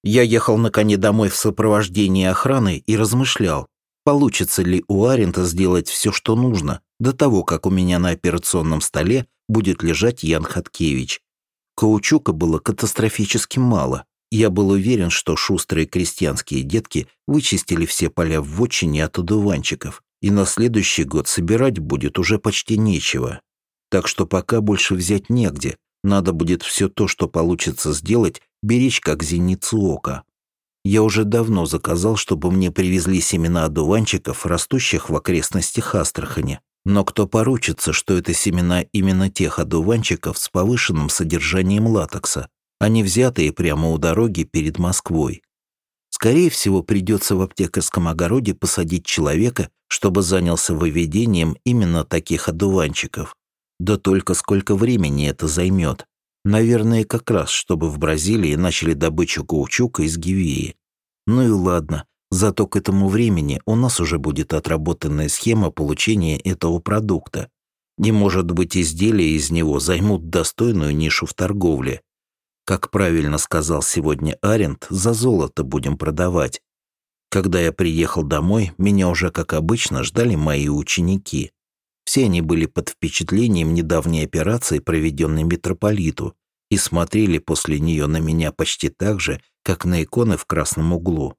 Я ехал на коне домой в сопровождении охраны и размышлял, получится ли у Арента сделать все, что нужно, до того, как у меня на операционном столе будет лежать Ян Хаткевич. Каучука было катастрофически мало. Я был уверен, что шустрые крестьянские детки вычистили все поля в вотчине от одуванчиков, и на следующий год собирать будет уже почти нечего. Так что пока больше взять негде, надо будет все то, что получится сделать, беречь как зеницу ока. Я уже давно заказал, чтобы мне привезли семена одуванчиков, растущих в окрестностях Астрахани. Но кто поручится, что это семена именно тех одуванчиков с повышенным содержанием латекса, а не взятые прямо у дороги перед Москвой? Скорее всего, придется в аптекарском огороде посадить человека, чтобы занялся выведением именно таких одуванчиков. Да только сколько времени это займет? Наверное, как раз, чтобы в Бразилии начали добычу каучука из Гвинеи. Ну и ладно, зато к этому времени у нас уже будет отработанная схема получения этого продукта. И, может быть, изделия из него займут достойную нишу в торговле. Как правильно сказал сегодня Арент, за золото будем продавать. Когда я приехал домой, меня уже, как обычно, ждали мои ученики. Все они были под впечатлением недавней операции, проведенной митрополиту, и смотрели после нее на меня почти так же, как на иконы в красном углу.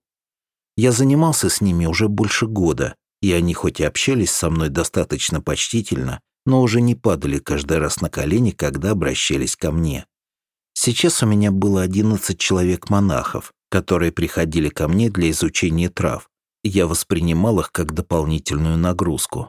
Я занимался с ними уже больше года, и они хоть и общались со мной достаточно почтительно, но уже не падали каждый раз на колени, когда обращались ко мне. Сейчас у меня было 11 человек-монахов, которые приходили ко мне для изучения трав, и я воспринимал их как дополнительную нагрузку.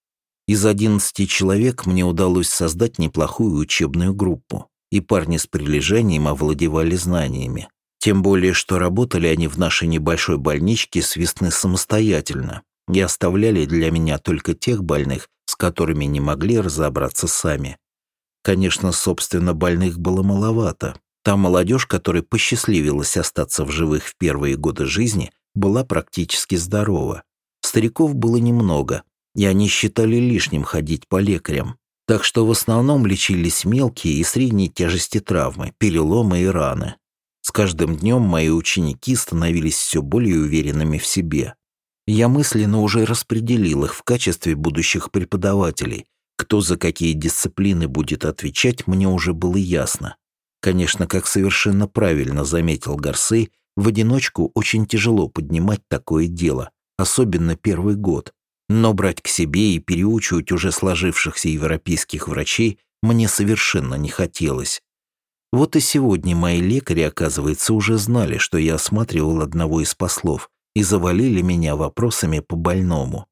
Из 11 человек мне удалось создать неплохую учебную группу, и парни с прилежанием овладевали знаниями. Тем более, что работали они в нашей небольшой больничке с весны самостоятельно и оставляли для меня только тех больных, с которыми не могли разобраться сами. Конечно, собственно, больных было маловато. Та молодежь, которой посчастливилось остаться в живых в первые годы жизни, была практически здорова. Стариков было немного, и они считали лишним ходить по лекарям. Так что в основном лечились мелкие и средней тяжести травмы, переломы и раны. С каждым днем мои ученики становились все более уверенными в себе. Я мысленно уже распределил их в качестве будущих преподавателей. Кто за какие дисциплины будет отвечать, мне уже было ясно. Конечно, как совершенно правильно заметил Гарсей, в одиночку очень тяжело поднимать такое дело, особенно первый год. Но брать к себе и переучивать уже сложившихся европейских врачей мне совершенно не хотелось. Вот и сегодня мои лекари, оказывается, уже знали, что я осматривал одного из послов, и завалили меня вопросами по больному.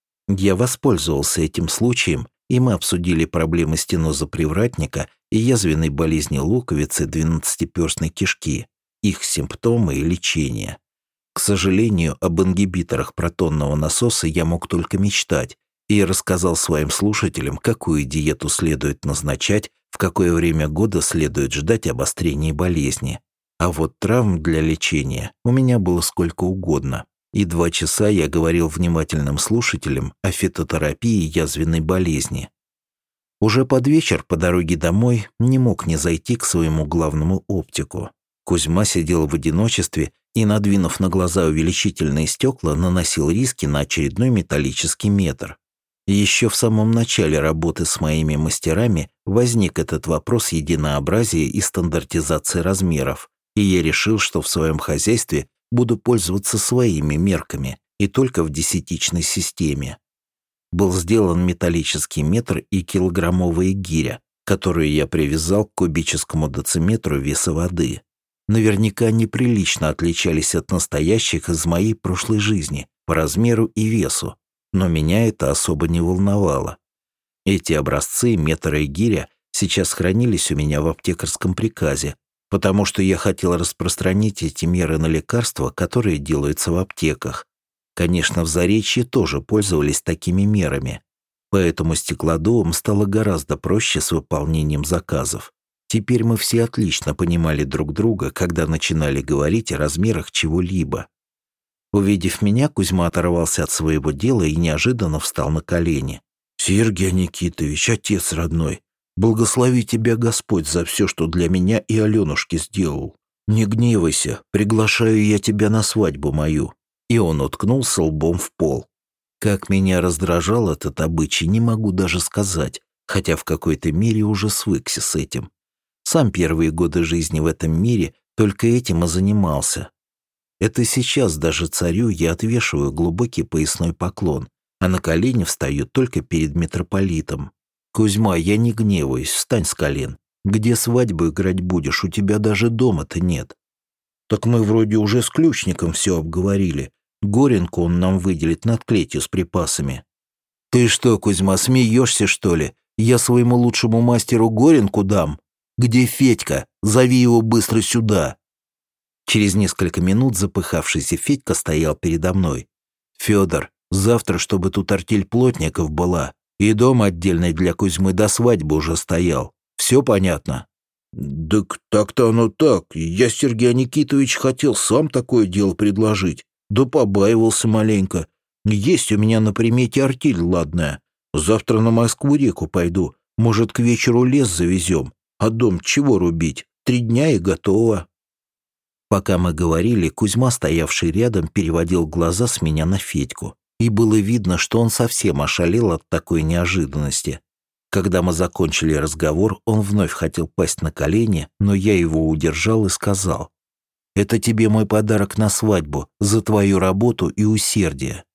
Я воспользовался этим случаем, и мы обсудили проблемы стеноза привратника и язвенной болезни луковицы двенадцатиперстной кишки, их симптомы и лечение. К сожалению, об ингибиторах протонного насоса я мог только мечтать, и рассказал своим слушателям, какую диету следует назначать, в какое время года следует ждать обострения болезни. А вот травм для лечения у меня было сколько угодно. И 2 часа я говорил внимательным слушателям о фитотерапии язвенной болезни. Уже под вечер по дороге домой не мог не зайти к своему главному оптику. Кузьма сидел в одиночестве и, надвинув на глаза увеличительные стекла, наносил риски на очередной металлический метр. Еще в самом начале работы с моими мастерами возник этот вопрос единообразия и стандартизации размеров, и я решил, что в своем хозяйстве буду пользоваться своими мерками и только в десятичной системе. Был сделан металлический метр и килограммовая гиря, которую я привязал к кубическому дециметру веса воды. Наверняка они прилично отличались от настоящих из моей прошлой жизни по размеру и весу, но меня это особо не волновало. Эти образцы, метр и гиря, сейчас хранились у меня в аптекарском приказе, потому что я хотел распространить эти меры на лекарства, которые делаются в аптеках. Конечно, в Заречье тоже пользовались такими мерами, поэтому стеклодувам стало гораздо проще с выполнением заказов. Теперь мы все отлично понимали друг друга, когда начинали говорить о размерах чего-либо. Увидев меня, Кузьма оторвался от своего дела и неожиданно встал на колени. «Сергей Никитович, отец родной, благослови тебя Господь за все, что для меня и Аленушки сделал. «Не гневайся, приглашаю я тебя на свадьбу мою». И он уткнулся лбом в пол. Как меня раздражал этот обычай, не могу даже сказать, хотя в какой-то мере уже свыкся с этим. Сам первые годы жизни в этом мире только этим и занимался. Это сейчас даже царю я отвешиваю глубокий поясной поклон, а на колени встаю только перед митрополитом. «Кузьма, я не гневаюсь, встань с колен. Где свадьбу играть будешь? У тебя даже дома-то нет». «Так мы вроде уже с ключником все обговорили. Горенку он нам выделит над клетью с припасами». «Ты что, Кузьма, смеешься, что ли? Я своему лучшему мастеру Горенку дам? Где Федька? Зови его быстро сюда». Через несколько минут запыхавшийся Федька стоял передо мной. «Федор, завтра, чтобы тут артель плотников была, и дом отдельный для Кузьмы до свадьбы уже стоял. Все понятно?» «Так так-то оно так. Я, Сергей Никитович, хотел сам такое дело предложить. Да побаивался маленько. Есть у меня на примете артель ладная. Завтра на Москву-реку пойду. Может, к вечеру лес завезем. А дом чего рубить? 3 дня и готово». Пока мы говорили, Кузьма, стоявший рядом, переводил глаза с меня на Федьку. И было видно, что он совсем ошалел от такой неожиданности. Когда мы закончили разговор, он вновь хотел пасть на колени, но я его удержал и сказал: «Это тебе мой подарок на свадьбу за твою работу и усердие».